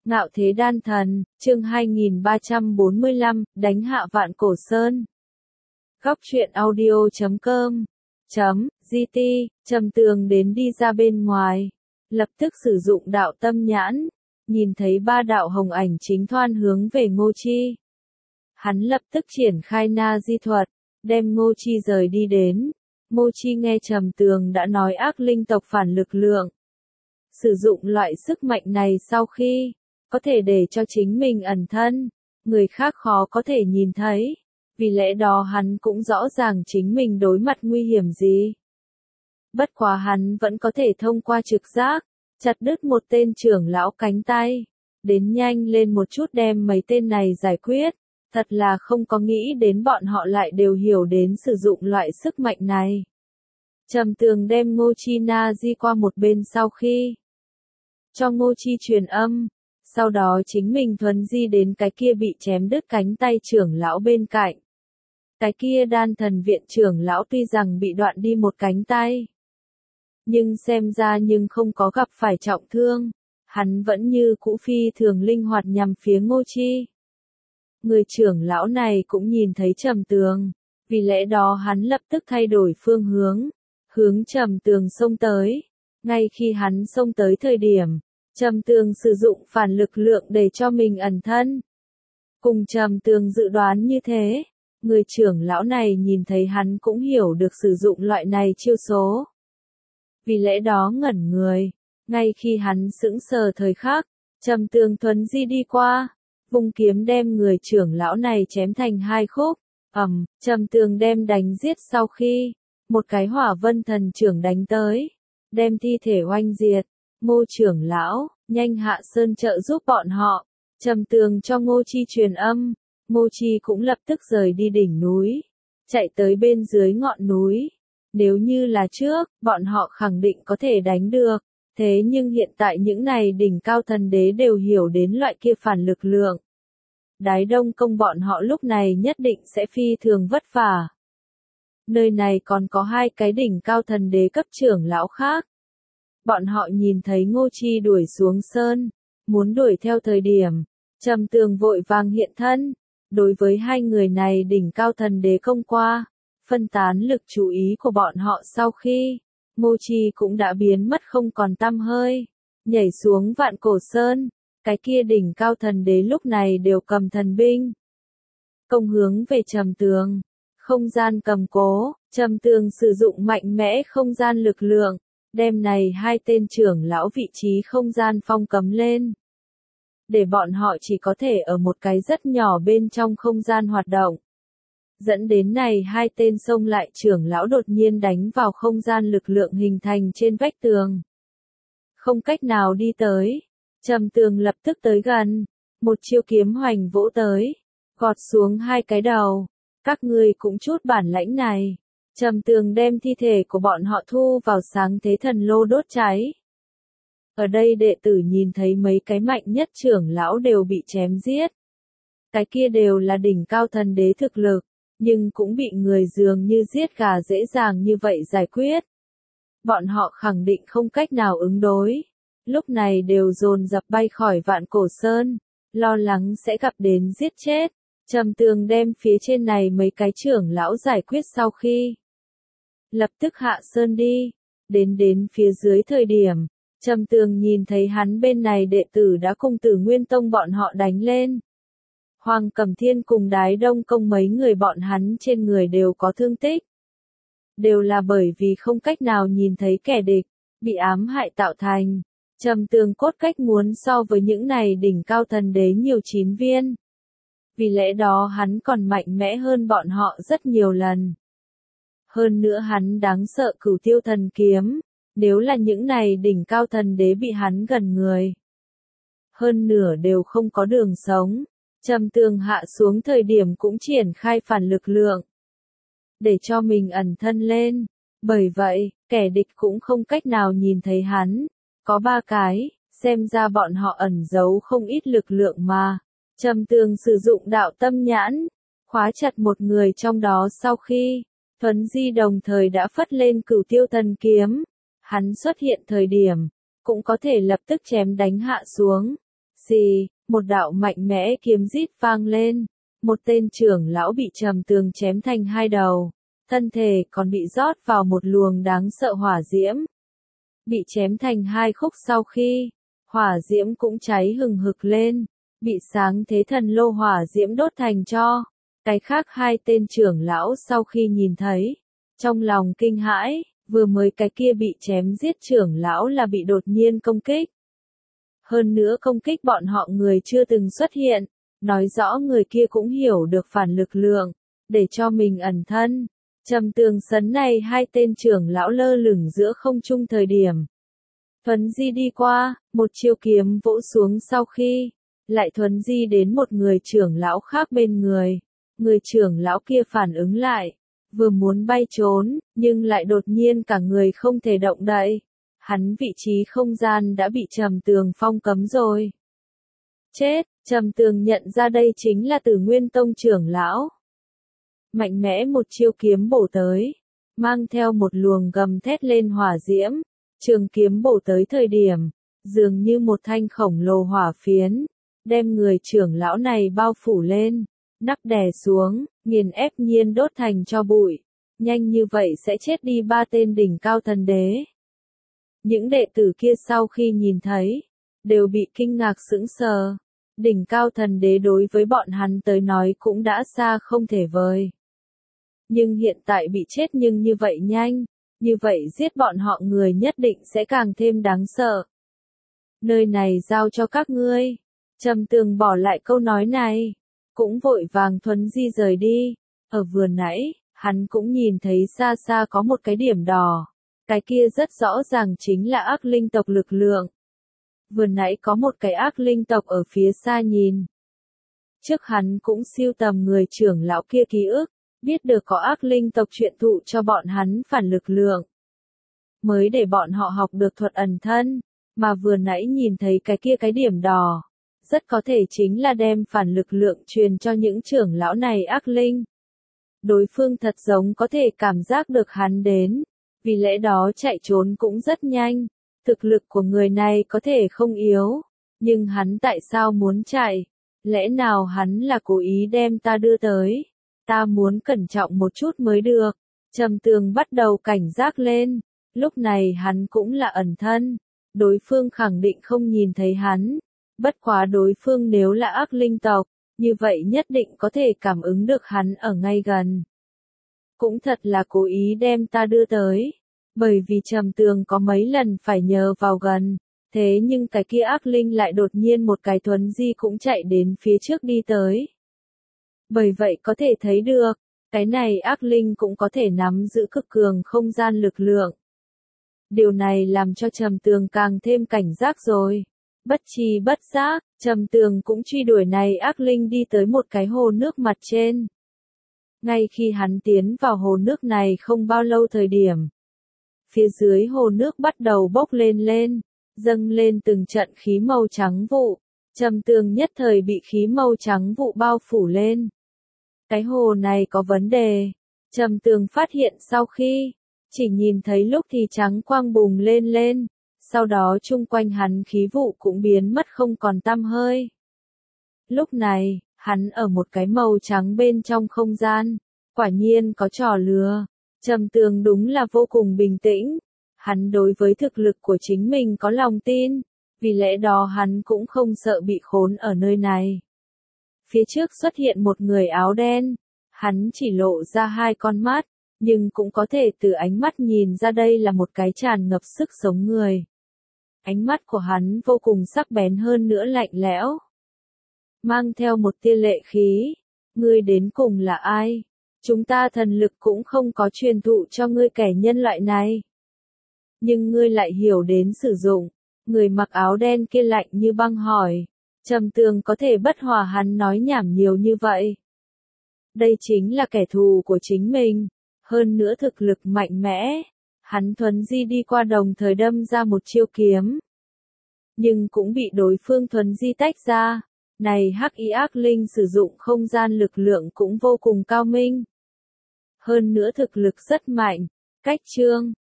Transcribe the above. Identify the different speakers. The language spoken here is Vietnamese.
Speaker 1: Ngạo thế đan thần, chương 2345, đánh hạ Vạn Cổ Sơn. Góc truyện audio.com .gt, Trầm Tường đến đi ra bên ngoài, lập tức sử dụng đạo tâm nhãn, nhìn thấy ba đạo hồng ảnh chính thoan hướng về Ngô Chi. Hắn lập tức triển khai na di thuật, đem Ngô Chi rời đi đến. Ngô Chi nghe Trầm Tường đã nói ác linh tộc phản lực lượng. Sử dụng loại sức mạnh này sau khi có thể để cho chính mình ẩn thân, người khác khó có thể nhìn thấy, vì lẽ đó hắn cũng rõ ràng chính mình đối mặt nguy hiểm gì. Bất quá hắn vẫn có thể thông qua trực giác, chặt đứt một tên trưởng lão cánh tay, đến nhanh lên một chút đem mấy tên này giải quyết, thật là không có nghĩ đến bọn họ lại đều hiểu đến sử dụng loại sức mạnh này. Trầm Tường đem Ngô Chi na di qua một bên sau khi cho Ngô Chi truyền âm, sau đó chính mình thuấn di đến cái kia bị chém đứt cánh tay trưởng lão bên cạnh. Cái kia đan thần viện trưởng lão tuy rằng bị đoạn đi một cánh tay, nhưng xem ra không có gặp phải trọng thương, hắn vẫn như cũ phi thường linh hoạt nhằm phía Ngô Chi. Người trưởng lão này cũng nhìn thấy Trầm Tường, vì lẽ đó hắn lập tức thay đổi phương hướng, hướng Trầm Tường xông tới. Ngay khi hắn xông tới thời điểm, Trầm Tường sử dụng phản lực lượng để cho mình ẩn thân. Cùng Trầm Tường dự đoán như thế, người trưởng lão này nhìn thấy hắn cũng hiểu được sử dụng loại này chiêu số. Vì lẽ đó ngẩn người, ngay khi hắn sững sờ thời khắc, Trầm Tường thuấn di đi qua, vung kiếm đem người trưởng lão này chém thành hai khúc. Trầm Tường đem đánh giết sau khi một cái hỏa vân thần trưởng đánh tới, đem thi thể oanh diệt. Ngô trưởng lão, nhanh hạ sơn trợ giúp bọn họ. Trầm Tường cho Ngô Chi truyền âm, Ngô Chi cũng lập tức rời đi đỉnh núi, chạy tới bên dưới ngọn núi. Nếu như là trước, bọn họ khẳng định có thể đánh được, thế nhưng hiện tại những này đỉnh cao thần đế đều hiểu đến loại kia phản lực lượng. Đái Đông Công bọn họ lúc này nhất định sẽ phi thường vất vả. Nơi này còn có hai cái đỉnh cao thần đế cấp trưởng lão khác. Bọn họ nhìn thấy Ngô Chi đuổi xuống sơn, muốn đuổi theo thời điểm, Trầm Tường vội vàng hiện thân. Đối với hai người này đỉnh cao thần đế công qua, phân tán lực chú ý của bọn họ sau khi, Ngô Chi cũng đã biến mất không còn tăm hơi, nhảy xuống Vạn Cổ Sơn. Cái kia đỉnh cao thần đế lúc này đều cầm thần binh, công hướng về Trầm Tường. Không gian cầm cố, Trầm Tường sử dụng mạnh mẽ không gian lực lượng, đem này hai tên trưởng lão vị trí không gian phong cấm lên, để bọn họ chỉ có thể ở một cái rất nhỏ bên trong không gian hoạt động. Dẫn đến này hai tên xông lại trưởng lão đột nhiên đánh vào không gian lực lượng hình thành trên vách tường. Không cách nào đi tới, Trầm Tường lập tức tới gần, một chiêu kiếm hoành vỗ tới, gọt xuống hai cái đầu. Các ngươi cũng chút bản lãnh này. Trầm Tường đem thi thể của bọn họ thu vào sáng thế thần lô đốt cháy. Ở đây đệ tử nhìn thấy mấy cái mạnh nhất trưởng lão đều bị chém giết. Cái kia đều là đỉnh cao thần đế thực lực, nhưng cũng bị người dường như giết gà dễ dàng như vậy giải quyết. Bọn họ khẳng định không cách nào ứng đối. Lúc này đều dồn dập bay khỏi Vạn Cổ Sơn, lo lắng sẽ gặp đến giết chết. Trầm Tường đem phía trên này mấy cái trưởng lão giải quyết sau khi lập tức hạ sơn đi, đến phía dưới thời điểm, Trầm Tường nhìn thấy hắn bên này đệ tử đã cùng Tử Nguyên Tông bọn họ đánh lên. Hoàng Cẩm Thiên cùng Đái Đông Công mấy người bọn hắn trên người đều có thương tích. Đều là bởi vì không cách nào nhìn thấy kẻ địch, bị ám hại tạo thành. Trầm Tường cốt cách muốn so với những này đỉnh cao thần đế nhiều 9 viên. Vì lẽ đó hắn còn mạnh mẽ hơn bọn họ rất nhiều lần. Hơn nữa hắn đáng sợ Cửu Tiêu thần kiếm, nếu là những này đỉnh cao thần đế bị hắn gần người, hơn nửa đều không có đường sống. Trầm Tường hạ xuống thời điểm cũng triển khai phản lực lượng, để cho mình ẩn thân lên. Bởi vậy, kẻ địch cũng không cách nào nhìn thấy hắn. Có 3 cái, xem ra bọn họ ẩn giấu không ít lực lượng mà. Trầm Tường sử dụng đạo tâm nhãn, khóa chặt một người trong đó sau khi thuấn di đồng thời đã phất lên Cửu Tiêu thần kiếm. Hắn xuất hiện thời điểm, cũng có thể lập tức chém đánh hạ xuống. Xì, một đạo mạnh mẽ kiếm rít vang lên. Một tên trưởng lão bị Trầm Tường chém thành hai đầu. Thân thể còn bị rót vào một luồng đáng sợ hỏa diễm. Bị chém thành hai khúc sau khi, hỏa diễm cũng cháy hừng hực lên. Bị sáng thế thần lô hỏa diễm đốt thành tro. Cái khác hai tên trưởng lão sau khi nhìn thấy, trong lòng kinh hãi, vừa mới cái kia bị chém giết trưởng lão là bị đột nhiên công kích. Hơn nữa công kích bọn họ người chưa từng xuất hiện, nói rõ người kia cũng hiểu được phản lực lượng, để cho mình ẩn thân. Trầm Tường sấn này hai tên trưởng lão lơ lửng giữa không trung thời điểm. Thuấn di đi qua, một chiêu kiếm vỗ xuống sau khi, lại thuấn di đến một người trưởng lão khác bên người. Người trưởng lão kia phản ứng lại, vừa muốn bay trốn, nhưng lại đột nhiên cả người không thể động đậy. Hắn vị trí không gian đã bị Trầm Tường phong cấm rồi. Chết, Trầm Tường nhận ra đây chính là Tử Nguyên Tông trưởng lão. Mạnh mẽ một chiêu kiếm bổ tới, mang theo một luồng gầm thét lên hỏa diễm. Trường kiếm bổ tới thời điểm, dường như một thanh khổng lồ hỏa phiến, đem người trưởng lão này bao phủ lên, nắp đè xuống, nghiền ép nhiên đốt thành tro bụi. Nhanh như vậy sẽ chết đi ba tên đỉnh cao thần đế. Những đệ tử kia sau khi nhìn thấy, đều bị kinh ngạc sững sờ. Đỉnh cao thần đế đối với bọn hắn tới nói cũng đã xa không thể vời. Nhưng hiện tại bị chết nhưng như vậy nhanh, như vậy giết bọn họ người nhất định sẽ càng thêm đáng sợ. Nơi này giao cho các ngươi. Trầm Tường bỏ lại câu nói này, cũng vội vàng thuấn di rời đi. Ở vừa nãy, hắn cũng nhìn thấy xa xa có một cái điểm đỏ. Cái kia rất rõ ràng chính là ác linh tộc lực lượng. Vừa nãy có một cái ác linh tộc ở phía xa nhìn. Trước hắn cũng siêu tầm người trưởng lão kia ký ức, biết được có ác linh tộc truyền thụ cho bọn hắn phản lực lượng. Mới để bọn họ học được thuật ẩn thân, mà vừa nãy nhìn thấy cái kia cái điểm đỏ. Rất có thể chính là đem phản lực lượng truyền cho những trưởng lão này ác linh. Đối phương thật giống có thể cảm giác được hắn đến, vì lẽ đó chạy trốn cũng rất nhanh. Thực lực của người này có thể không yếu, nhưng hắn tại sao muốn chạy? Lẽ nào hắn là cố ý đem ta đưa tới? Ta muốn cẩn trọng một chút mới được. Trầm Tường bắt đầu cảnh giác lên, lúc này hắn cũng là ẩn thân. Đối phương khẳng định không nhìn thấy hắn. Bất quá đối phương nếu là ác linh tộc, như vậy nhất định có thể cảm ứng được hắn ở ngay gần. Cũng thật là cố ý đem ta đưa tới. Bởi vì Trầm Tường có mấy lần phải nhờ vào gần, thế nhưng cái kia ác linh lại đột nhiên một cái thuấn di cũng chạy đến phía trước đi tới. Bởi vậy có thể thấy được, cái này ác linh cũng có thể nắm giữ cực cường không gian lực lượng. Điều này làm cho Trầm Tường càng thêm cảnh giác rồi. Bất tri bất giác, Trầm Tường cũng truy đuổi này ác linh đi tới một cái hồ nước mặt trên. Ngay khi hắn tiến vào hồ nước này không bao lâu thời điểm, phía dưới hồ nước bắt đầu bốc lên, dâng lên từng trận khí màu trắng vụ. Trầm Tường nhất thời bị khí màu trắng vụ bao phủ lên. Cái hồ này có vấn đề. Trầm Tường phát hiện sau khi, chỉ nhìn thấy lúc thì trắng quang bùng lên, sau đó chung quanh hắn khí vụ cũng biến mất không còn tăm hơi. Lúc này, hắn ở một cái màu trắng bên trong không gian, quả nhiên có trò lừa. Trầm Tường đúng là vô cùng bình tĩnh. Hắn đối với thực lực của chính mình có lòng tin, vì lẽ đó hắn cũng không sợ bị khốn ở nơi này. Phía trước xuất hiện một người áo đen, hắn chỉ lộ ra hai con mắt, nhưng cũng có thể từ ánh mắt nhìn ra đây là một cái tràn ngập sức sống người. Ánh mắt của hắn vô cùng sắc bén hơn nữa lạnh lẽo, mang theo một tia lệ khí. Ngươi đến cùng là ai? Chúng ta thần lực cũng không có truyền thụ cho ngươi kẻ nhân loại này. Nhưng ngươi lại hiểu đến sử dụng. Người mặc áo đen kia lạnh như băng hỏi. Trầm Tường có thể bất hòa hắn nói nhảm nhiều như vậy. Đây chính là kẻ thù của chính mình. Hơn nữa thực lực mạnh mẽ. Hắn thuấn di đi qua đồng thời đâm ra một chiêu kiếm. Nhưng cũng bị đối phương thuấn di tách ra. Này hắc y ác linh sử dụng không gian lực lượng cũng vô cùng cao minh. Hơn nữa thực lực rất mạnh. Cách chương